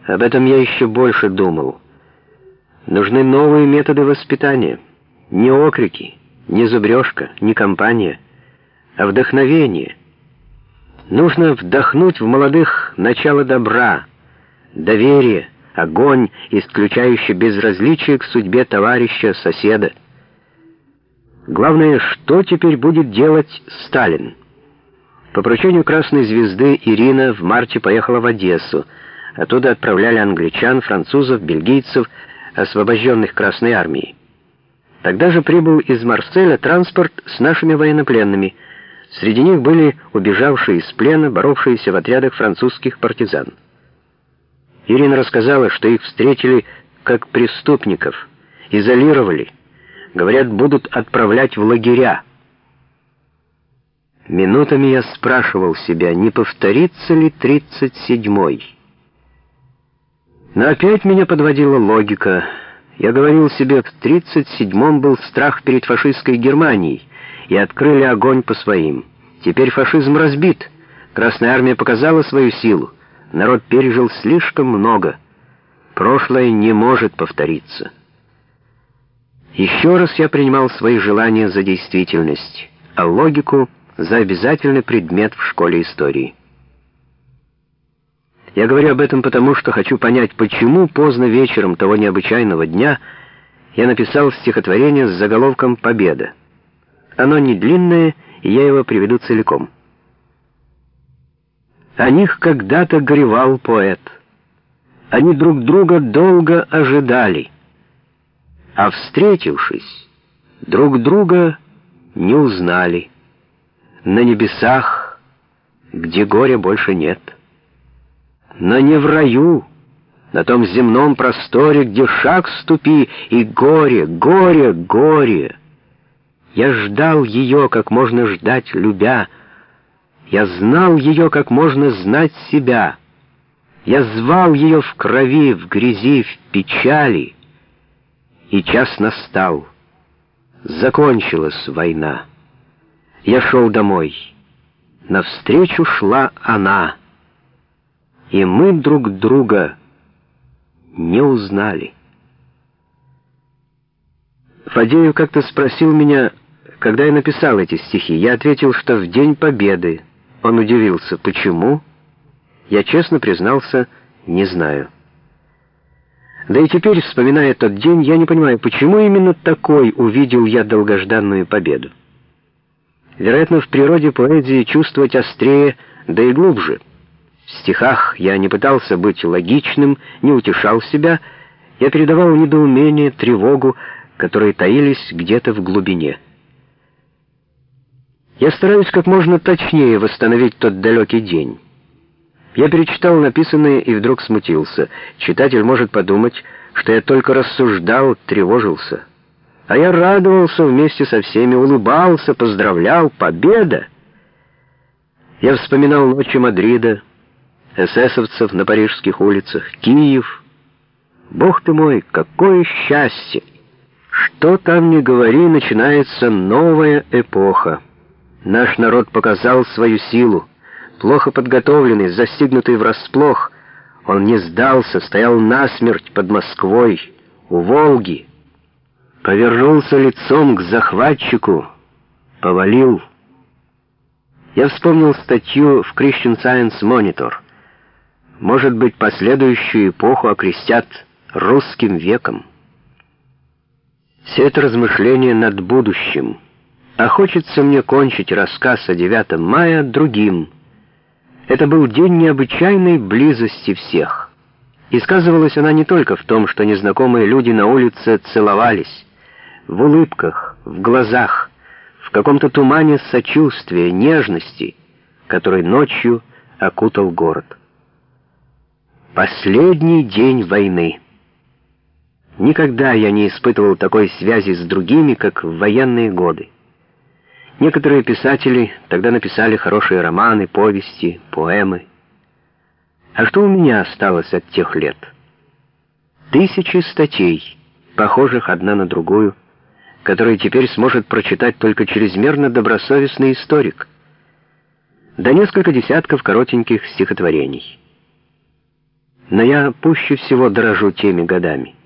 Об этом я еще больше думал. Нужны новые методы воспитания. Не окрики, не зубрежка, не компания, а вдохновение. Нужно вдохнуть в молодых начало добра, доверие, огонь, исключающий безразличие к судьбе товарища, соседа. Главное, что теперь будет делать Сталин? По поручению Красной Звезды Ирина в марте поехала в Одессу. Оттуда отправляли англичан, французов, бельгийцев, освобожденных Красной Армией. Тогда же прибыл из Марселя транспорт с нашими военнопленными. Среди них были убежавшие из плена, боровшиеся в отрядах французских партизан. Ирина рассказала, что их встретили как преступников, изолировали. Говорят, будут отправлять в лагеря. Минутами я спрашивал себя, не повторится ли 37-й. Но опять меня подводила логика. Я говорил себе, в 37-м был страх перед фашистской Германией, и открыли огонь по своим. Теперь фашизм разбит. Красная армия показала свою силу. Народ пережил слишком много. Прошлое не может повториться. Еще раз я принимал свои желания за действительность, а логику за обязательный предмет в школе истории. Я говорю об этом потому, что хочу понять, почему поздно вечером того необычайного дня я написал стихотворение с заголовком «Победа». Оно не длинное, и я его приведу целиком. О них когда-то горевал поэт. Они друг друга долго ожидали, а встретившись, друг друга не узнали. На небесах, где горя больше нет. Но не в раю, на том земном просторе, где шаг ступи, и горе, горе, горе. Я ждал ее, как можно ждать, любя. Я знал ее, как можно знать себя. Я звал ее в крови, в грязи, в печали. И час настал. Закончилась война. Я шел домой. Навстречу шла она. И мы друг друга не узнали. Фадеев как-то спросил меня, когда я написал эти стихи. Я ответил, что в День Победы. Он удивился. Почему? Я честно признался, не знаю. Да и теперь, вспоминая тот день, я не понимаю, почему именно такой увидел я долгожданную победу. Вероятно, в природе поэзии чувствовать острее, да и глубже. В стихах я не пытался быть логичным, не утешал себя, я передавал недоумение, тревогу, которые таились где-то в глубине. Я стараюсь как можно точнее восстановить тот далекий день. Я перечитал написанное и вдруг смутился. Читатель может подумать, что я только рассуждал, тревожился. А я радовался вместе со всеми, улыбался, поздравлял. Победа! Я вспоминал ночи Мадрида, эсэсовцев на парижских улицах, Киев. Бог ты мой, какое счастье! Что там ни говори, начинается новая эпоха. Наш народ показал свою силу. Плохо подготовленный, застигнутый врасплох, он не сдался, стоял насмерть под Москвой, у Волги. Повернулся лицом к захватчику, повалил. Я вспомнил статью в Christian Science Monitor. Может быть, последующую эпоху окрестят русским веком. Все это размышление над будущим. А хочется мне кончить рассказ о 9 мая другим. Это был день необычайной близости всех. И сказывалась она не только в том, что незнакомые люди на улице целовались, в улыбках, в глазах, в каком-то тумане сочувствия, нежности, который ночью окутал город. Последний день войны. Никогда я не испытывал такой связи с другими, как в военные годы. Некоторые писатели тогда написали хорошие романы, повести, поэмы. А что у меня осталось от тех лет? Тысячи статей, похожих одна на другую, которые теперь сможет прочитать только чрезмерно добросовестный историк. Да несколько десятков коротеньких стихотворений. но я пуще всего дорожу теми годами.